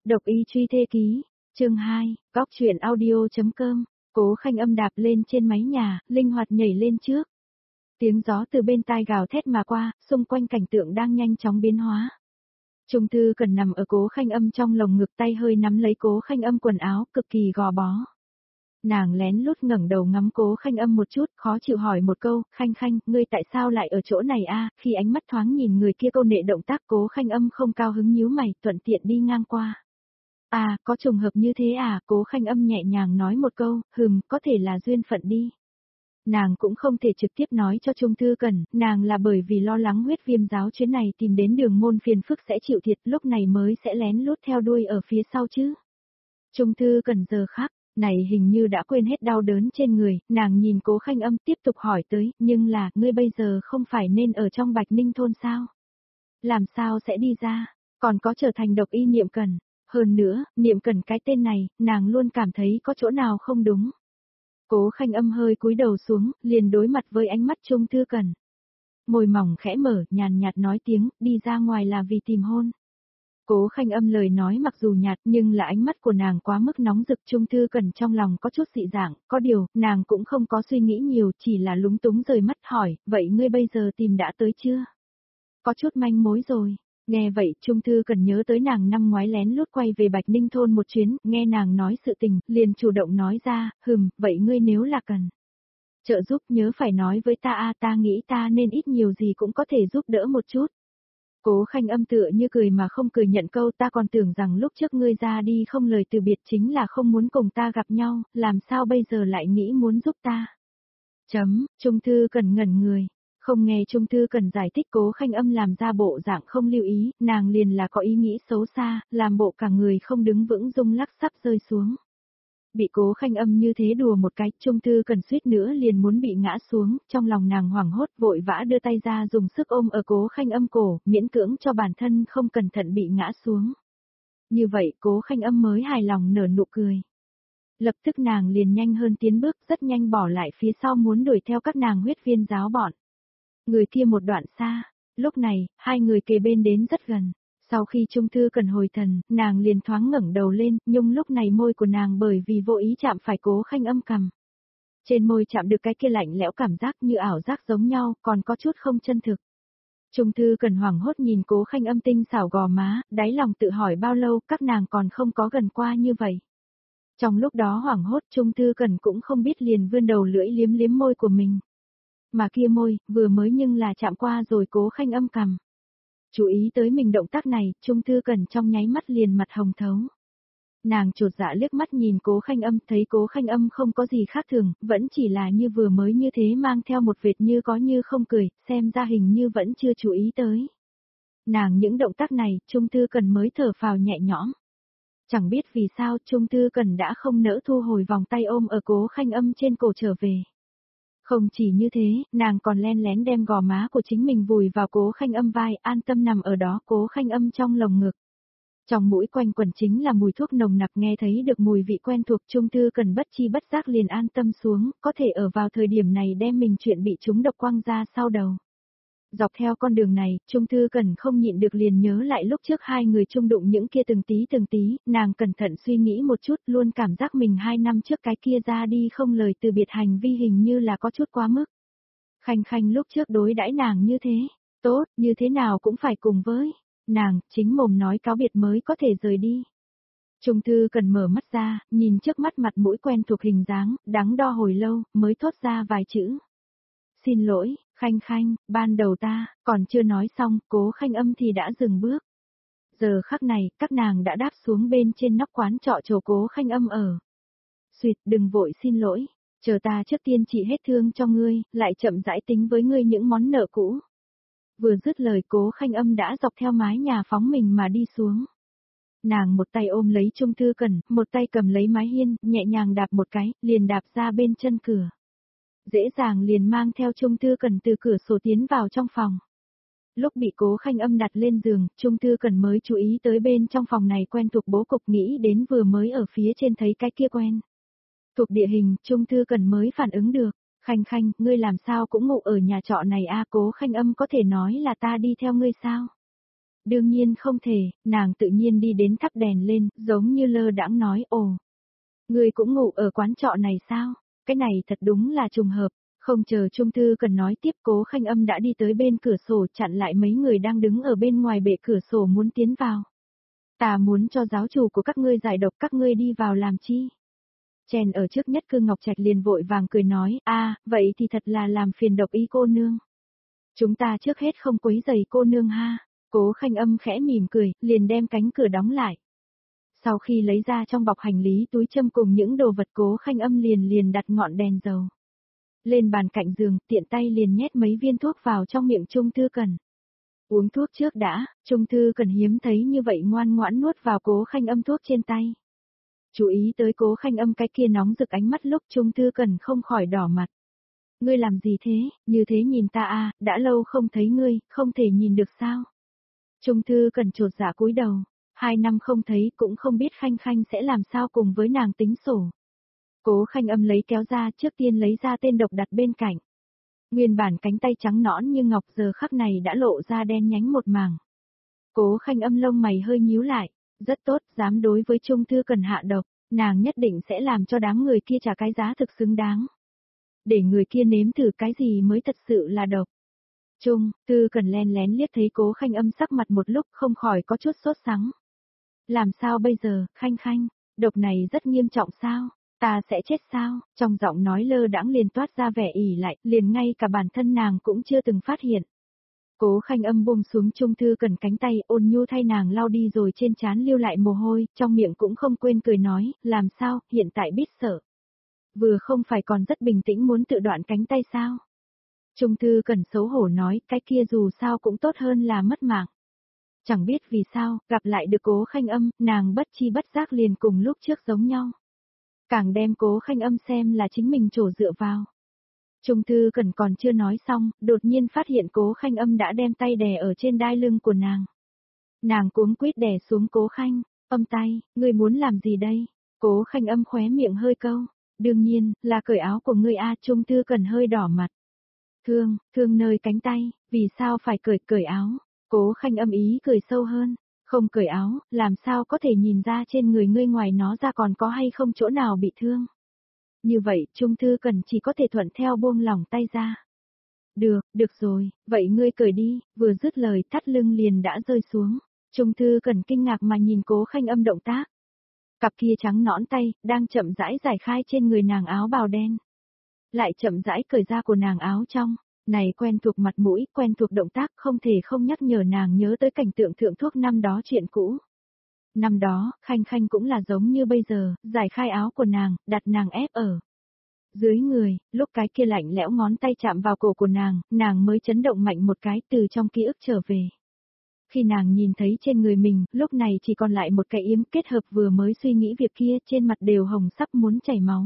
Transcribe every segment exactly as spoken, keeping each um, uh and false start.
Độc y truy thê ký, chương hai, góc truyện audio.com, Cố Khanh Âm đạp lên trên mái nhà, linh hoạt nhảy lên trước. Tiếng gió từ bên tai gào thét mà qua, xung quanh cảnh tượng đang nhanh chóng biến hóa. Trung Thư Cần nằm ở Cố Khanh Âm trong lồng ngực, tay hơi nắm lấy Cố Khanh Âm quần áo, cực kỳ gò bó. Nàng lén lút ngẩng đầu ngắm Cố Khanh Âm một chút, khó chịu hỏi một câu, Khanh Khanh, ngươi tại sao lại ở chỗ này a? Khi ánh mắt thoáng nhìn người kia câu nệ động tác, Cố Khanh Âm không cao hứng nhíu mày, thuận tiện đi ngang qua. À, có trùng hợp như thế à? Cố Khanh Âm nhẹ nhàng nói một câu, hừm, có thể là duyên phận đi. Nàng cũng không thể trực tiếp nói cho Trung Thư Cần, nàng là bởi vì lo lắng huyết viêm giáo chuyến này tìm đến đường môn phiền phức sẽ chịu thiệt, lúc này mới sẽ lén lút theo đuôi ở phía sau chứ. Trung Thư Cần giờ khác này hình như đã quên hết đau đớn trên người, nàng nhìn Cố Khanh Âm tiếp tục hỏi tới, nhưng là, ngươi bây giờ không phải nên ở trong Bạch Ninh thôn sao? Làm sao sẽ đi ra, còn có trở thành độc y Niệm Cần, hơn nữa, Niệm Cần cái tên này, nàng luôn cảm thấy có chỗ nào không đúng. Cố Khanh Âm hơi cúi đầu xuống, liền đối mặt với ánh mắt Trung Thư Cần. Môi mỏng khẽ mở, nhàn nhạt nói tiếng, đi ra ngoài là vì tìm hôn. Cố Khanh Âm lời nói mặc dù nhạt nhưng là ánh mắt của nàng quá mức nóng rực, Trung Thư Cần trong lòng có chút dị dạng, có điều, nàng cũng không có suy nghĩ nhiều, chỉ là lúng túng rời mắt hỏi, vậy ngươi bây giờ tìm đã tới chưa? Có chút manh mối rồi. Nghe vậy, Trung Thư Cần nhớ tới nàng năm ngoái lén lút quay về Bạch Ninh thôn một chuyến, nghe nàng nói sự tình, liền chủ động nói ra, hừm, vậy ngươi nếu là cần trợ giúp nhớ phải nói với ta a, ta nghĩ ta nên ít nhiều gì cũng có thể giúp đỡ một chút. Cố Khanh Âm tựa như cười mà không cười nhận câu, ta còn tưởng rằng lúc trước ngươi ra đi không lời từ biệt chính là không muốn cùng ta gặp nhau, làm sao bây giờ lại nghĩ muốn giúp ta. Chấm, Trung Thư Cần ngẩn người. Không nghe Trung Thư Cần giải thích, Cố Khanh Âm làm ra bộ dạng không lưu ý, nàng liền là có ý nghĩ xấu xa, làm bộ cả người không đứng vững rung lắc sắp rơi xuống. Bị Cố Khanh Âm như thế đùa một cái, Trung Thư Cần suýt nữa liền muốn bị ngã xuống, trong lòng nàng hoảng hốt vội vã đưa tay ra dùng sức ôm ở Cố Khanh Âm cổ, miễn cưỡng cho bản thân không cẩn thận bị ngã xuống. Như vậy Cố Khanh Âm mới hài lòng nở nụ cười. Lập tức nàng liền nhanh hơn tiến bước, rất nhanh bỏ lại phía sau muốn đuổi theo các nàng huyết viên giáo bọn. Người kia một đoạn xa, lúc này, hai người kề bên đến rất gần. Sau khi Trung Thư Cần hồi thần, nàng liền thoáng ngẩng đầu lên, nhưng lúc này môi của nàng bởi vì vô ý chạm phải Cố Khanh Âm cằm. Trên môi chạm được cái kia lạnh lẽo cảm giác như ảo giác giống nhau, còn có chút không chân thực. Trung Thư Cần hoảng hốt nhìn Cố Khanh Âm tinh xảo gò má, đáy lòng tự hỏi bao lâu các nàng còn không có gần qua như vậy. Trong lúc đó hoảng hốt Trung Thư Cần cũng không biết liền vươn đầu lưỡi liếm liếm môi của mình. Mà kia môi, vừa mới nhưng là chạm qua rồi Cố Khanh Âm cằm. Chú ý tới mình động tác này, Trung Thư Cần trong nháy mắt liền mặt hồng thấu. Nàng chột dạ liếc mắt nhìn Cố Khanh Âm, thấy Cố Khanh Âm không có gì khác thường, vẫn chỉ là như vừa mới như thế mang theo một vệt như có như không cười, xem ra hình như vẫn chưa chú ý tới. Nàng những động tác này, Trung Thư Cần mới thở phào nhẹ nhõm. Chẳng biết vì sao Trung Thư Cần đã không nỡ thu hồi vòng tay ôm ở Cố Khanh Âm trên cổ trở về. Không chỉ như thế, nàng còn len lén đem gò má của chính mình vùi vào Cố Khanh Âm vai, an tâm nằm ở đó Cố Khanh Âm trong lồng ngực. Trong mũi quanh quẩn chính là mùi thuốc nồng nặc, nghe thấy được mùi vị quen thuộc, Trung Thư Cần bất chi bất giác liền an tâm xuống, có thể ở vào thời điểm này đem mình chuyện bị trúng độc quăng ra sau đầu. Dọc theo con đường này, Trung Thư Cần không nhịn được liền nhớ lại lúc trước hai người chung đụng những kia từng tí từng tí, nàng cẩn thận suy nghĩ một chút, luôn cảm giác mình hai năm trước cái kia ra đi không lời từ biệt hành vi hình như là có chút quá mức. Khanh Khanh lúc trước đối đãi nàng như thế, tốt, như thế nào cũng phải cùng với nàng, chính mồm nói cáo biệt mới có thể rời đi. Trung Thư Cần mở mắt ra, nhìn trước mắt mặt mũi quen thuộc hình dáng, đắn đo hồi lâu, mới thốt ra vài chữ. Xin lỗi, Khanh Khanh, ban đầu ta, còn chưa nói xong, Cố Khanh Âm thì đã dừng bước. Giờ khắc này, các nàng đã đáp xuống bên trên nóc quán trọ chỗ Cố Khanh Âm ở. Xuyệt, đừng vội xin lỗi, chờ ta trước tiên trị hết thương cho ngươi, lại chậm rãi tính với ngươi những món nợ cũ. Vừa dứt lời Cố Khanh Âm đã dọc theo mái nhà phóng mình mà đi xuống. Nàng một tay ôm lấy Trung Thư Cần, một tay cầm lấy mái hiên, nhẹ nhàng đạp một cái, liền đạp ra bên chân cửa. Dễ dàng liền mang theo Trung Thư Cần từ cửa sổ tiến vào trong phòng. Lúc bị Cố Khanh Âm đặt lên giường, Trung Thư Cần mới chú ý tới bên trong phòng này quen thuộc bố cục, nghĩ đến vừa mới ở phía trên thấy cái kia quen thuộc địa hình, Trung Thư Cần mới phản ứng được. Khanh Khanh, ngươi làm sao cũng ngủ ở nhà trọ này a? Cố Khanh Âm có thể nói là ta đi theo ngươi sao? Đương nhiên không thể, nàng tự nhiên đi đến thắp đèn lên, giống như lơ đãng nói, ồ. Ngươi cũng ngủ ở quán trọ này sao? Cái này thật đúng là trùng hợp. Không chờ Trung Thư Cần nói tiếp, Cố Khanh Âm đã đi tới bên cửa sổ chặn lại mấy người đang đứng ở bên ngoài bệ cửa sổ muốn tiến vào. Ta muốn cho giáo chủ của các ngươi giải độc, các ngươi đi vào làm chi? Chèn ở trước nhất Cư Ngọc Trạch liền vội vàng cười nói, a, vậy thì thật là làm phiền Độc Y cô nương. Chúng ta trước hết không quấy rầy cô nương ha. Cố Khanh Âm khẽ mỉm cười, liền đem cánh cửa đóng lại. Sau khi lấy ra trong bọc hành lý túi châm cùng những đồ vật, Cố Khanh Âm liền liền đặt ngọn đèn dầu lên bàn cạnh giường, tiện tay liền nhét mấy viên thuốc vào trong miệng Trung Thư Cần. Uống thuốc trước đã, Trung Thư Cần hiếm thấy như vậy ngoan ngoãn nuốt vào Cố Khanh Âm thuốc trên tay. Chú ý tới Cố Khanh Âm cái kia nóng rực ánh mắt lúc Trung Thư Cần không khỏi đỏ mặt. Ngươi làm gì thế, như thế nhìn ta à, đã lâu không thấy ngươi, không thể nhìn được sao? Trung Thư Cần chột dạ cúi đầu, hai năm không thấy cũng không biết Khanh Khanh sẽ làm sao cùng với nàng tính sổ. Cố Khanh Âm lấy kéo ra, trước tiên lấy ra tên độc đặt bên cạnh. Nguyên bản cánh tay trắng nõn như ngọc giờ khắc này đã lộ ra đen nhánh một mảng. Cố Khanh Âm lông mày hơi nhíu lại, rất tốt, dám đối với Trung Thư Cần hạ độc, nàng nhất định sẽ làm cho đám người kia trả cái giá thực xứng đáng. Để người kia nếm thử cái gì mới thật sự là độc. Trung Thư Cần len lén liếc thấy Cố Khanh Âm sắc mặt một lúc không khỏi có chút sốt sắng. Làm sao bây giờ, Khanh Khanh, độc này rất nghiêm trọng sao? Ta sẽ chết sao? Trong giọng nói lơ đãng liền toát ra vẻ ỉ lại, liền ngay cả bản thân nàng cũng chưa từng phát hiện. Cố Khanh Âm buông xuống Trung Thư Cần cánh tay, ôn nhu thay nàng lau đi rồi trên trán lưu lại mồ hôi, trong miệng cũng không quên cười nói, làm sao, hiện tại biết sợ. Vừa không phải còn rất bình tĩnh muốn tự đoạn cánh tay sao? Trung Thư Cần xấu hổ nói, cái kia dù sao cũng tốt hơn là mất mạng. Chẳng biết vì sao, gặp lại được Cố Khanh Âm, nàng bất chi bất giác liền cùng lúc trước giống nhau. Càng đem Cố Khanh Âm xem là chính mình trổ dựa vào. Trung Thư Cần còn chưa nói xong, đột nhiên phát hiện Cố Khanh Âm đã đem tay đè ở trên đai lưng của nàng. Nàng cuống quýt đè xuống Cố Khanh, Âm tay, ngươi muốn làm gì đây? Cố Khanh Âm khóe miệng hơi câu, đương nhiên, là cởi áo của ngươi a. Trung Thư Cần hơi đỏ mặt. Thương, thương nơi cánh tay, vì sao phải cởi cởi áo? Cố Khanh Âm ý cười sâu hơn. Không cởi áo, làm sao có thể nhìn ra trên người ngươi ngoài nó ra còn có hay không chỗ nào bị thương. Như vậy, Trung Thư Cần chỉ có thể thuận theo buông lỏng tay ra. Được, được rồi, vậy ngươi cởi đi, vừa dứt lời thắt lưng liền đã rơi xuống. Trung Thư Cần kinh ngạc mà nhìn Cố Khanh Âm động tác. Cặp kia trắng nõn tay, đang chậm rãi giải khai trên người nàng áo bào đen. Lại chậm rãi cởi ra của nàng áo trong. Này quen thuộc mặt mũi, quen thuộc động tác, không thể không nhắc nhở nàng nhớ tới cảnh tượng thượng thuốc năm đó chuyện cũ. Năm đó, Khanh Khanh cũng là giống như bây giờ, giải khai áo của nàng, đặt nàng ép ở dưới người, lúc cái kia lạnh lẽo ngón tay chạm vào cổ của nàng, nàng mới chấn động mạnh một cái từ trong ký ức trở về. Khi nàng nhìn thấy trên người mình, lúc này chỉ còn lại một cái yếm kết hợp vừa mới suy nghĩ việc kia, trên mặt đều hồng sắp muốn chảy máu.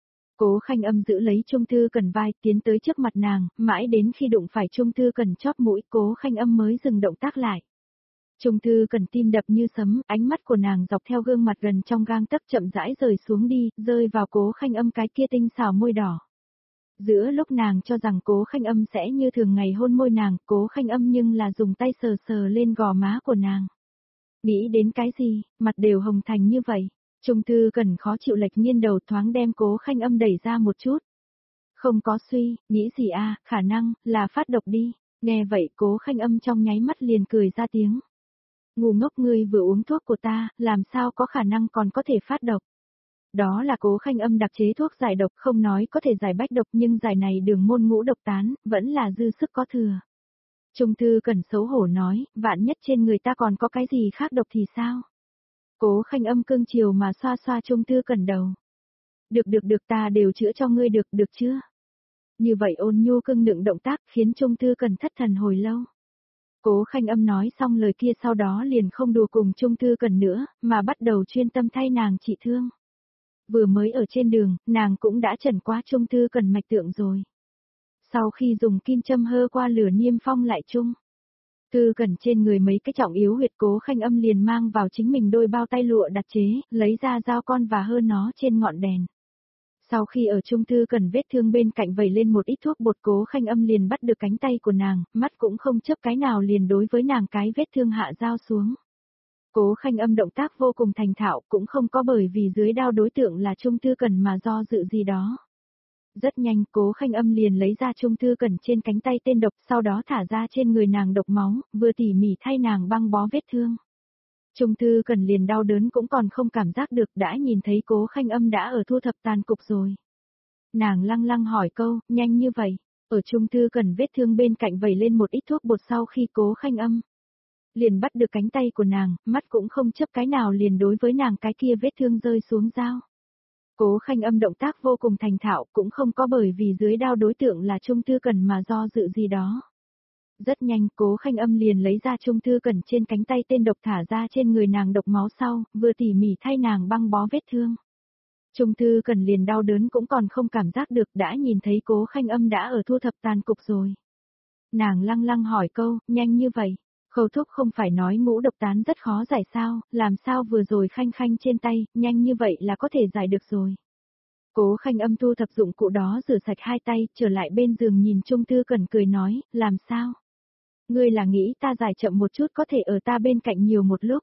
Cố Khanh Âm giữ lấy Trung Thư Cần vai, tiến tới trước mặt nàng, mãi đến khi đụng phải Trung Thư Cần chóp mũi, Cố Khanh Âm mới dừng động tác lại. Trung Thư Cần tim đập như sấm, ánh mắt của nàng dọc theo gương mặt gần trong gang tấc chậm rãi rời xuống đi, rơi vào Cố Khanh Âm cái kia tinh xảo môi đỏ. Giữa lúc nàng cho rằng Cố Khanh Âm sẽ như thường ngày hôn môi nàng, Cố Khanh Âm nhưng là dùng tay sờ sờ lên gò má của nàng. Nghĩ đến cái gì, mặt đều hồng thành như vậy. Trung Thư Cần khó chịu lệch nghiêng đầu thoáng đem Cố Khanh Âm đẩy ra một chút. Không có suy, nghĩ gì a, à, khả năng, là phát độc đi. Nghe vậy Cố Khanh Âm trong nháy mắt liền cười ra tiếng. Ngu ngốc, ngươi vừa uống thuốc của ta, làm sao có khả năng còn có thể phát độc. Đó là Cố Khanh Âm đặc chế thuốc giải độc, không nói có thể giải bách độc nhưng giải này đường môn ngũ độc tán, vẫn là dư sức có thừa. Trung Thư Cần xấu hổ nói, vạn nhất trên người ta còn có cái gì khác độc thì sao? Cố Khanh Âm cương chiều mà xoa xoa Trung Thư Cần đầu. Được được được, ta đều chữa cho ngươi được, được chưa? Như vậy ôn nhu cưng nựng động tác khiến Trung Thư Cần thất thần hồi lâu. Cố Khanh Âm nói xong lời kia sau đó liền không đùa cùng Trung Thư Cần nữa, mà bắt đầu chuyên tâm thay nàng trị thương. Vừa mới ở trên đường, nàng cũng đã trần qua Trung Thư Cần mạch tượng rồi. Sau khi dùng kim châm hơ qua lửa niêm phong lại Trung Thư Cần trên người mấy cái trọng yếu huyệt, Cố Khanh Âm liền mang vào chính mình đôi bao tay lụa đặt chế, lấy ra dao con và hơ nó trên ngọn đèn. Sau khi ở chung thư cần vết thương bên cạnh vẩy lên một ít thuốc bột, Cố Khanh Âm liền bắt được cánh tay của nàng, mắt cũng không chớp cái nào liền đối với nàng cái vết thương hạ dao xuống. Cố Khanh Âm động tác vô cùng thành thạo, cũng không có bởi vì dưới đao đối tượng là Trung Thư Cần mà do dự gì đó. Rất nhanh, Cố Khanh Âm liền lấy ra Trung Thư Cần trên cánh tay tên độc, sau đó thả ra trên người nàng độc máu, vừa tỉ mỉ thay nàng băng bó vết thương. Trung Thư Cần liền đau đớn cũng còn không cảm giác được, đã nhìn thấy Cố Khanh Âm đã ở thu thập tàn cục rồi. Nàng lăng lăng hỏi câu, nhanh như vậy, ở Trung Thư Cần vết thương bên cạnh vẩy lên một ít thuốc bột, sau khi Cố Khanh Âm liền bắt được cánh tay của nàng, mắt cũng không chớp cái nào liền đối với nàng cái kia vết thương rơi xuống dao. Cố Khanh Âm động tác vô cùng thành thạo, cũng không có bởi vì dưới đao đối tượng là Trung Thư Cần mà do dự gì đó. Rất nhanh, Cố Khanh Âm liền lấy ra Trung Thư Cần trên cánh tay tên độc, thả ra trên người nàng độc máu sau, vừa tỉ mỉ thay nàng băng bó vết thương. Trung Thư Cần liền đau đớn cũng còn không cảm giác được, đã nhìn thấy Cố Khanh Âm đã ở thu thập tàn cục rồi. Nàng lăng lăng hỏi câu, nhanh như vậy, Khâu thúc không phải nói ngũ độc tán rất khó giải sao, làm sao vừa rồi Khanh Khanh trên tay, nhanh như vậy là có thể giải được rồi. Cố Khanh Âm thu thập dụng cụ đó rửa sạch hai tay, trở lại bên giường nhìn Trung Thư Cần cười nói, làm sao? Ngươi là nghĩ ta giải chậm một chút có thể ở ta bên cạnh nhiều một lúc.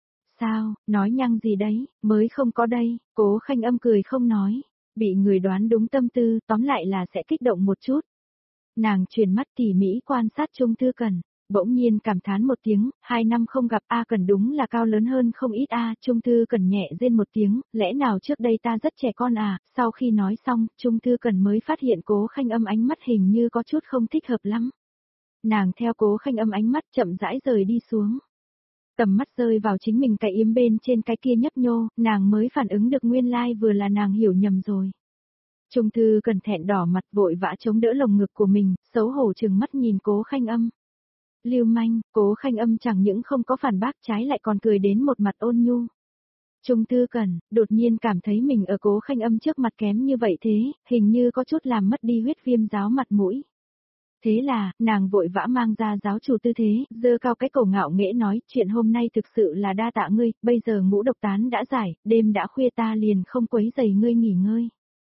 Sao, nói nhăng gì đấy, mới không có đây, Cố Khanh Âm cười không nói, bị người đoán đúng tâm tư, tóm lại là sẽ kích động một chút. Nàng chuyển mắt tỉ mỉ quan sát Trung Thư Cần, bỗng nhiên cảm thán một tiếng, hai năm không gặp A Cần đúng là cao lớn hơn không ít A, Trung Thư Cần nhẹ rên một tiếng, lẽ nào trước đây ta rất trẻ con à, sau khi nói xong, Trung Thư Cần mới phát hiện Cố Khanh Âm ánh mắt hình như có chút không thích hợp lắm. Nàng theo Cố Khanh Âm ánh mắt chậm rãi rời đi xuống. Tầm mắt rơi vào chính mình cái yếm bên trên cái kia nhấp nhô, nàng mới phản ứng được nguyên lai vừa là nàng hiểu nhầm rồi. Trung Thư Cần thẹn đỏ mặt vội vã chống đỡ lồng ngực của mình, xấu hổ trừng mắt nhìn Cố Khanh Âm. Lưu manh, Cố Khanh Âm chẳng những không có phản bác, trái lại còn cười đến một mặt ôn nhu. Trung Thư Cần, đột nhiên cảm thấy mình ở Cố Khanh Âm trước mặt kém như vậy thế, hình như có chút làm mất đi huyết viêm giáo mặt mũi. Thế là, nàng vội vã mang ra giáo chủ tư thế, giơ cao cái cổ ngạo nghễ nói, chuyện hôm nay thực sự là đa tạ ngươi, bây giờ ngũ độc tán đã giải, đêm đã khuya ta liền không quấy rầy ngươi nghỉ ngơi.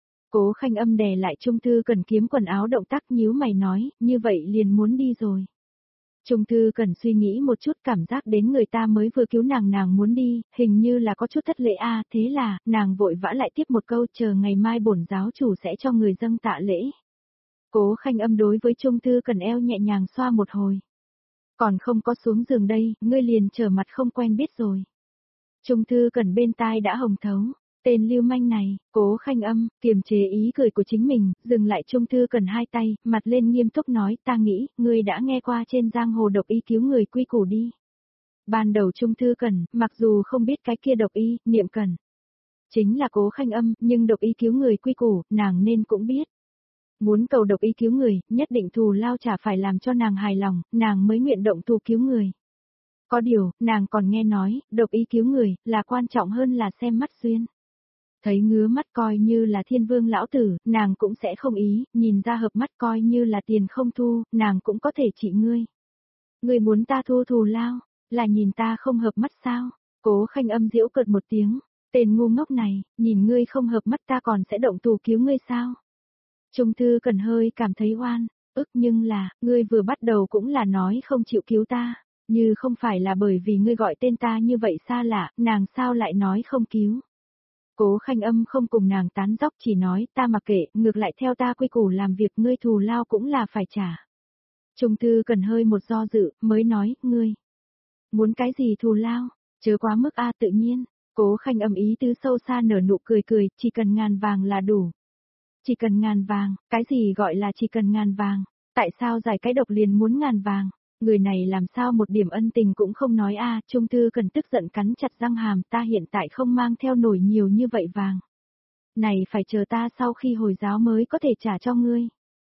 Cố Khanh Âm đè lại Trung Thư Cần kiếm quần áo động tác, nhíu mày nói, như vậy liền muốn đi rồi. Trung Thư Cần suy nghĩ một chút, cảm giác đến người ta mới vừa cứu nàng nàng muốn đi, hình như là có chút thất lễ a, à, thế là, nàng vội vã lại tiếp một câu, chờ ngày mai bổn giáo chủ sẽ cho người dâng tạ lễ. Cố Khanh Âm đối với Trung Thư Cần eo nhẹ nhàng xoa một hồi. Còn không có xuống giường đây, ngươi liền trở mặt không quen biết rồi. Trung Thư Cần bên tai đã hồng thấu. Tên lưu manh này, Cố Khanh Âm, kiềm chế ý cười của chính mình, dừng lại Trung Thư Cần hai tay, mặt lên nghiêm túc nói, ta nghĩ, ngươi đã nghe qua trên giang hồ độc y cứu người quy củ đi. Ban đầu Trung Thư Cần, mặc dù không biết cái kia độc y, niệm cần. Chính là Cố Khanh Âm, nhưng độc y cứu người quy củ, nàng nên cũng biết. Muốn cầu độc y cứu người, nhất định thù lao trả phải làm cho nàng hài lòng, nàng mới nguyện động thù cứu người. Có điều, nàng còn nghe nói, độc y cứu người, là quan trọng hơn là xem mắt duyên. Thấy ngứa mắt coi như là thiên vương lão tử, nàng cũng sẽ không ý, nhìn ra hợp mắt coi như là tiền không thu, nàng cũng có thể trị ngươi. Ngươi muốn ta thu thù lao, là nhìn ta không hợp mắt sao? Cố Khanh Âm giễu cợt một tiếng, tên ngu ngốc này, nhìn ngươi không hợp mắt ta còn sẽ động thủ cứu ngươi sao? Trung Thư Cần hơi cảm thấy oan, ức nhưng là, ngươi vừa bắt đầu cũng là nói không chịu cứu ta, như không phải là bởi vì ngươi gọi tên ta như vậy xa lạ, nàng sao lại nói không cứu? Cố Khanh Âm không cùng nàng tán dóc, chỉ nói, ta mặc kệ, ngược lại theo ta quy củ làm việc, ngươi thù lao cũng là phải trả. Trung Thư Cần hơi một do dự, mới nói, ngươi muốn cái gì thù lao, chớ quá mức a tự nhiên. Cố Khanh Âm ý tứ sâu xa nở nụ cười cười, chỉ cần ngàn vàng là đủ. Chỉ cần ngàn vàng, cái gì gọi là chỉ cần ngàn vàng, tại sao giải cái độc liền muốn ngàn vàng? Người này làm sao một điểm ân tình cũng không nói a, à, Trung Thư Cần tức giận cắn chặt răng hàm, ta hiện tại không mang theo nổi nhiều như vậy vàng. Này phải chờ ta sau khi hồi giáo mới có thể trả cho ngươi.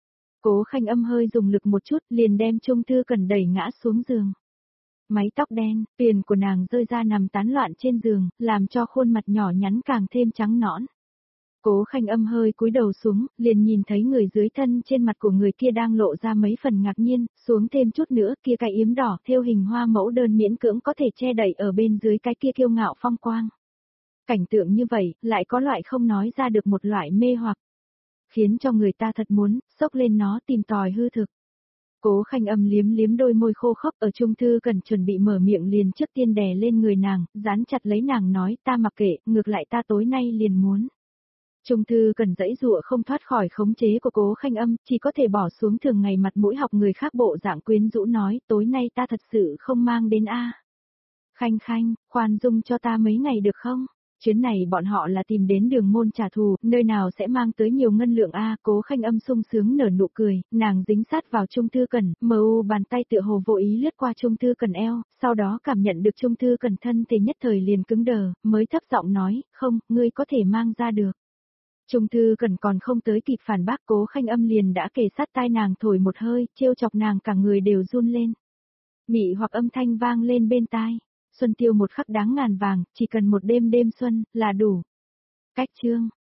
Cố Khanh Âm hơi dùng lực một chút, liền đem Trung Thư Cần đẩy ngã xuống giường. Mái tóc đen, tiền của nàng rơi ra nằm tán loạn trên giường, làm cho khuôn mặt nhỏ nhắn càng thêm trắng nõn. Cố Khanh Âm hơi cúi đầu xuống, liền nhìn thấy người dưới thân trên mặt của người kia đang lộ ra mấy phần ngạc nhiên, xuống thêm chút nữa kia cái yếm đỏ thêu hình hoa mẫu đơn miễn cưỡng có thể che đậy ở bên dưới cái kia kiêu ngạo phong quang. Cảnh tượng như vậy, lại có loại không nói ra được một loại mê hoặc. Khiến cho người ta thật muốn, xốc lên nó tìm tòi hư thực. Cố Khanh Âm liếm liếm đôi môi khô khốc ở Trung Thư Cần chuẩn bị mở miệng liền trước tiên đè lên người nàng, dán chặt lấy nàng nói ta mặc kệ, ngược lại ta tối nay liền muốn. Trung Thư Cần dãy dụa không thoát khỏi khống chế của Cố Khanh Âm, chỉ có thể bỏ xuống thường ngày mặt mũi học người khác bộ dạng quyến rũ nói tối nay ta thật sự không mang đến a. Khanh Khanh, khoan dung cho ta mấy ngày được không? Chuyến này bọn họ là tìm đến đường môn trả thù, nơi nào sẽ mang tới nhiều ngân lượng a. Cố Khanh Âm sung sướng nở nụ cười, nàng dính sát vào Trung Thư Cần, mờ u bàn tay tựa hồ vô ý lướt qua Trung Thư Cần eo, sau đó cảm nhận được Trung Thư Cần thân thì nhất thời liền cứng đờ, mới thấp giọng nói, không, ngươi có thể mang ra được. Trung Thư Cần còn không tới kịp phản bác, Cố Khanh Âm liền đã kề sát tai nàng thổi một hơi, trêu chọc nàng cả người đều run lên. Mị hoặc âm thanh vang lên bên tai. Xuân tiêu một khắc đáng ngàn vàng, chỉ cần một đêm đêm xuân, là đủ. Cách chương.